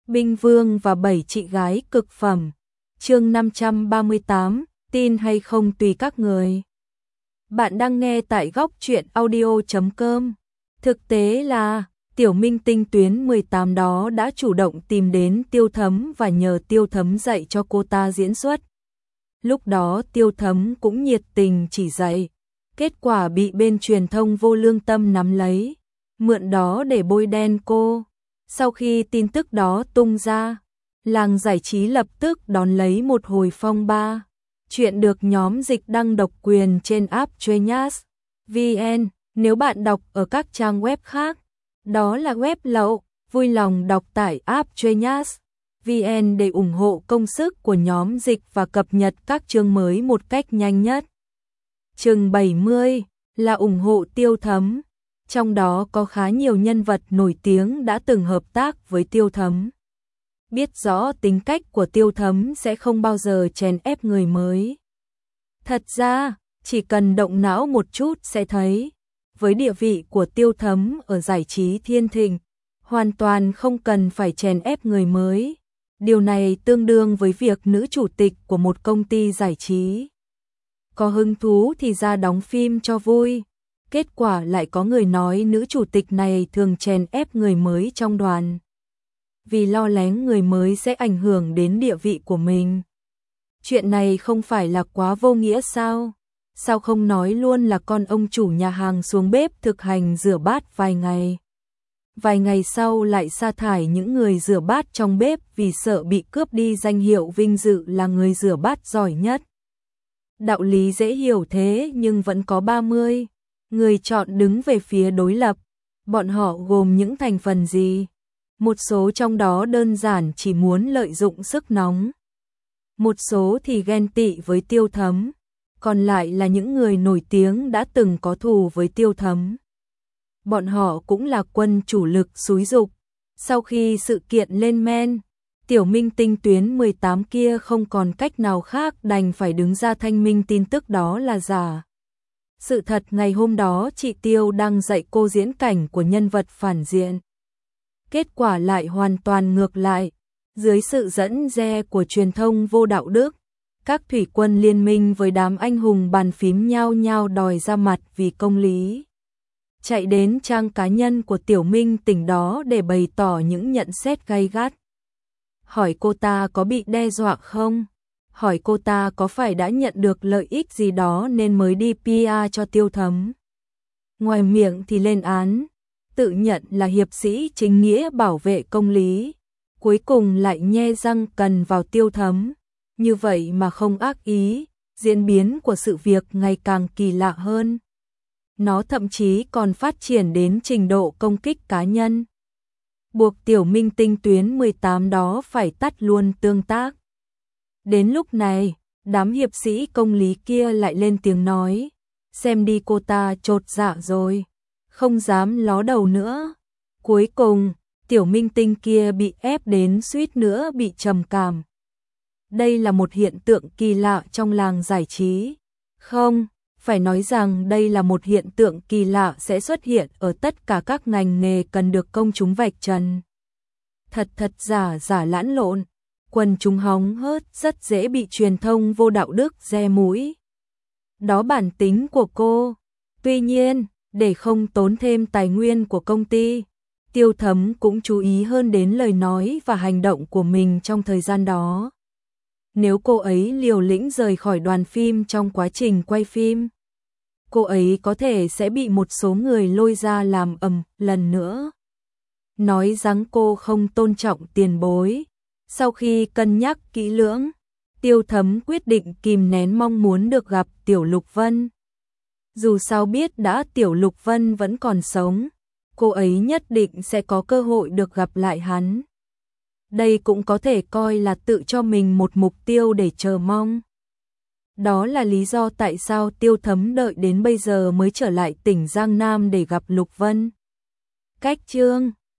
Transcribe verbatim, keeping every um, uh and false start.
Binh Vương và bảy chị gái cực phẩm. Chương năm trăm ba mươi tám, tin hay không tùy các người. Bạn đang nghe tại góc truyện audio chấm com. Thực tế là, tiểu minh tinh tuyến mười tám đó đã chủ động tìm đến Tiêu Thấm và nhờ Tiêu Thấm dạy cho cô ta diễn xuất. Lúc đó Tiêu Thấm cũng nhiệt tình chỉ dạy, kết quả bị bên truyền thông vô lương tâm nắm lấy, mượn đó để bôi đen cô. Sau khi tin tức đó tung ra, làng giải trí lập tức đón lấy một hồi phong ba. Chuyện được nhóm dịch đăng độc quyền trên app Genius chấm vn. Nếu bạn đọc ở các trang web khác, đó là web lậu, vui lòng đọc tải app Genius chấm vn để ủng hộ công sức của nhóm dịch và cập nhật các chương mới một cách nhanh nhất. Chương bảy mươi là ủng hộ Tiêu Thấm, trong đó có khá nhiều nhân vật nổi tiếng đã từng hợp tác với Tiêu Thấm. Biết rõ tính cách của Tiêu Thấm sẽ không bao giờ chèn ép người mới. Thật ra, chỉ cần động não một chút sẽ thấy, với địa vị của Tiêu Thấm ở giải trí thiên thịnh, hoàn toàn không cần phải chèn ép người mới. Điều này tương đương với việc nữ chủ tịch của một công ty giải trí có hứng thú thì ra đóng phim cho vui. Kết quả lại có người nói nữ chủ tịch này thường chèn ép người mới trong đoàn, vì lo lắng người mới sẽ ảnh hưởng đến địa vị của mình. Chuyện này không phải là quá vô nghĩa sao? Sao không nói luôn là con ông chủ nhà hàng xuống bếp thực hành rửa bát vài ngày? Vài ngày sau lại sa thải những người rửa bát trong bếp vì sợ bị cướp đi danh hiệu vinh dự là người rửa bát giỏi nhất. Đạo lý dễ hiểu thế nhưng vẫn có ba mươi người chọn đứng về phía đối lập. Bọn họ gồm những thành phần gì? Một số trong đó đơn giản chỉ muốn lợi dụng sức nóng. Một số thì ghen tị với Tiêu Thấm. Còn lại là những người nổi tiếng đã từng có thù với Tiêu Thấm. Bọn họ cũng là quân chủ lực xúi giục. Sau khi sự kiện lên men, tiểu minh tinh tuyến mười tám kia không còn cách nào khác đành phải đứng ra thanh minh tin tức đó là giả. Sự thật ngày hôm đó chị Tiêu đang dạy cô diễn cảnh của nhân vật phản diện. Kết quả lại hoàn toàn ngược lại. Dưới sự dẫn dè của truyền thông vô đạo đức, các thủy quân liên minh với đám anh hùng bàn phím nhao nhao đòi ra mặt vì công lý. Chạy đến trang cá nhân của tiểu minh tỉnh đó để bày tỏ những nhận xét gay gắt. Hỏi cô ta có bị đe dọa không? Hỏi cô ta có phải đã nhận được lợi ích gì đó nên mới đi pê e cho Tiêu Thấm. Ngoài miệng thì lên án, tự nhận là hiệp sĩ chính nghĩa bảo vệ công lý, cuối cùng lại nhe răng cần vào Tiêu Thấm. Như vậy mà không ác ý, diễn biến của sự việc ngày càng kỳ lạ hơn. Nó thậm chí còn phát triển đến trình độ công kích cá nhân, buộc tiểu minh tinh tuyến mười tám đó phải tắt luôn tương tác. Đến lúc này, đám hiệp sĩ công lý kia lại lên tiếng nói, xem đi cô ta chột dạ rồi, không dám ló đầu nữa. Cuối cùng, tiểu minh tinh kia bị ép đến suýt nữa bị trầm cảm. Đây là một hiện tượng kỳ lạ trong làng giải trí. Không, phải nói rằng đây là một hiện tượng kỳ lạ sẽ xuất hiện ở tất cả các ngành nghề cần được công chúng vạch trần. Thật thật giả giả lẫn lộn, quần chúng hóng hớt rất dễ bị truyền thông vô đạo đức giè mũi. Đó bản tính của cô. Tuy nhiên, để không tốn thêm tài nguyên của công ty, Tiêu Thấm cũng chú ý hơn đến lời nói và hành động của mình trong thời gian đó. Nếu cô ấy liều lĩnh rời khỏi đoàn phim trong quá trình quay phim, cô ấy có thể sẽ bị một số người lôi ra làm ầm lần nữa. Nói rằng cô không tôn trọng tiền bối. Sau khi cân nhắc kỹ lưỡng, Tiêu Thấm quyết định kìm nén mong muốn được gặp Tiểu Lục Vân. Dù sao biết đã Tiểu Lục Vân vẫn còn sống, cô ấy nhất định sẽ có cơ hội được gặp lại hắn. Đây cũng có thể coi là tự cho mình một mục tiêu để chờ mong. Đó là lý do tại sao Tiêu Thấm đợi đến bây giờ mới trở lại tỉnh Giang Nam để gặp Lục Vân. Cách chương